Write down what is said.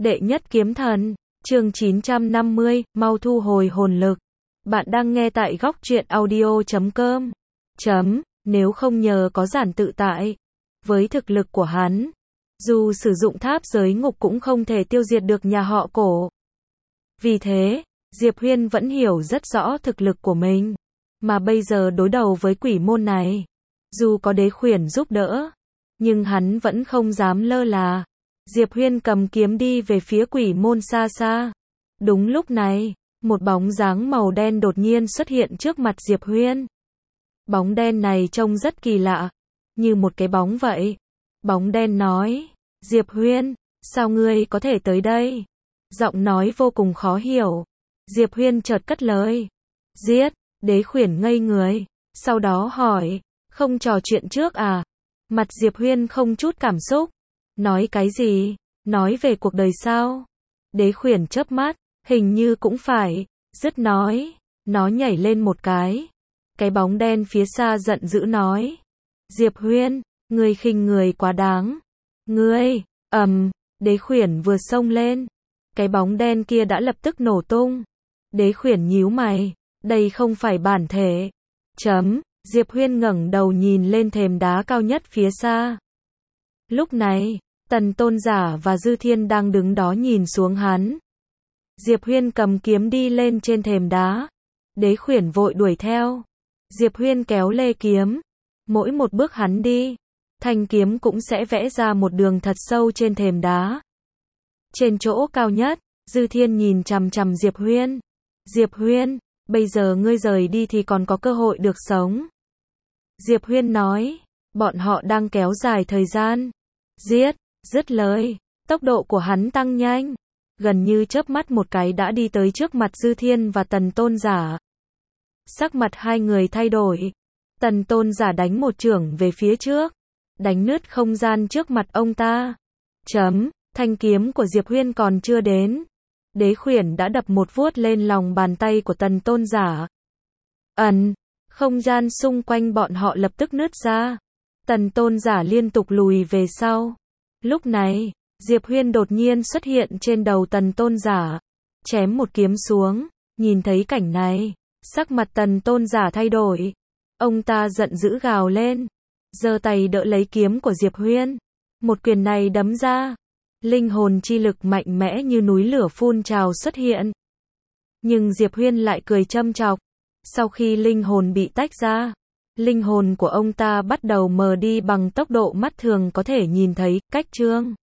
Đệ nhất kiếm thần, chương 950, mau thu hồi hồn lực. Bạn đang nghe tại góc truyện audio.com. Nếu không nhờ có giản tự tại, với thực lực của hắn, dù sử dụng tháp giới ngục cũng không thể tiêu diệt được nhà họ Cổ. Vì thế, Diệp Huyên vẫn hiểu rất rõ thực lực của mình, mà bây giờ đối đầu với quỷ môn này, dù có đế khuyển giúp đỡ, nhưng hắn vẫn không dám lơ là. Diệp Huyên cầm kiếm đi về phía quỷ môn xa xa. Đúng lúc này, một bóng dáng màu đen đột nhiên xuất hiện trước mặt Diệp Huyên. Bóng đen này trông rất kỳ lạ, như một cái bóng vậy. Bóng đen nói, Diệp Huyên, sao ngươi có thể tới đây? Giọng nói vô cùng khó hiểu. Diệp Huyên chợt cất lời, giết. Đế khuyển ngây người, sau đó hỏi, không trò chuyện trước à? Mặt Diệp Huyên không chút cảm xúc. Nói cái gì? Nói về cuộc đời sao? Đế khuyển chớp mắt, hình như cũng phải. Dứt nói, nó nhảy lên một cái. Cái bóng đen phía xa giận dữ nói, Diệp Huyên, ngươi khinh người quá đáng. Ngươi, đế khuyển vừa xông lên, cái bóng đen kia đã lập tức nổ tung. Đế khuyển nhíu mày, đây không phải bản thể. Diệp Huyên ngẩng đầu nhìn lên thềm đá cao nhất phía xa. Lúc này, Tần Tôn Giả và Dư Thiên đang đứng đó nhìn xuống hắn. Diệp Huyên cầm kiếm đi lên trên thềm đá. Đế khuyển vội đuổi theo. Diệp Huyên kéo lê kiếm. Mỗi một bước hắn đi, thanh kiếm cũng sẽ vẽ ra một đường thật sâu trên thềm đá. Trên chỗ cao nhất, Dư Thiên nhìn chằm chằm Diệp Huyên. Diệp Huyên, bây giờ ngươi rời đi thì còn có cơ hội được sống. Diệp Huyên nói, bọn họ đang kéo dài thời gian. Giết. Dứt lời, tốc độ của hắn tăng nhanh, gần như chớp mắt một cái đã đi tới trước mặt Dư Thiên và Tần Tôn Giả. Sắc mặt hai người thay đổi. Tần Tôn Giả đánh một chưởng về phía trước, đánh nứt không gian trước mặt ông ta. Thanh kiếm của Diệp Huyên còn chưa đến, đế khuyển đã đập một vuốt lên lòng bàn tay của Tần Tôn Giả. Không gian xung quanh bọn họ lập tức nứt ra. Tần Tôn Giả liên tục lùi về sau. Lúc này, Diệp Huyên đột nhiên xuất hiện trên đầu Tần Tôn Giả, chém một kiếm xuống. Nhìn thấy cảnh này, sắc mặt Tần Tôn Giả thay đổi. Ông ta giận dữ gào lên, giơ tay đỡ lấy kiếm của Diệp Huyên. Một quyền này đấm ra, linh hồn chi lực mạnh mẽ như núi lửa phun trào xuất hiện. Nhưng Diệp Huyên lại cười châm chọc. Sau khi linh hồn bị tách ra, linh hồn của ông ta bắt đầu mờ đi bằng tốc độ mắt thường có thể nhìn thấy. Cách chương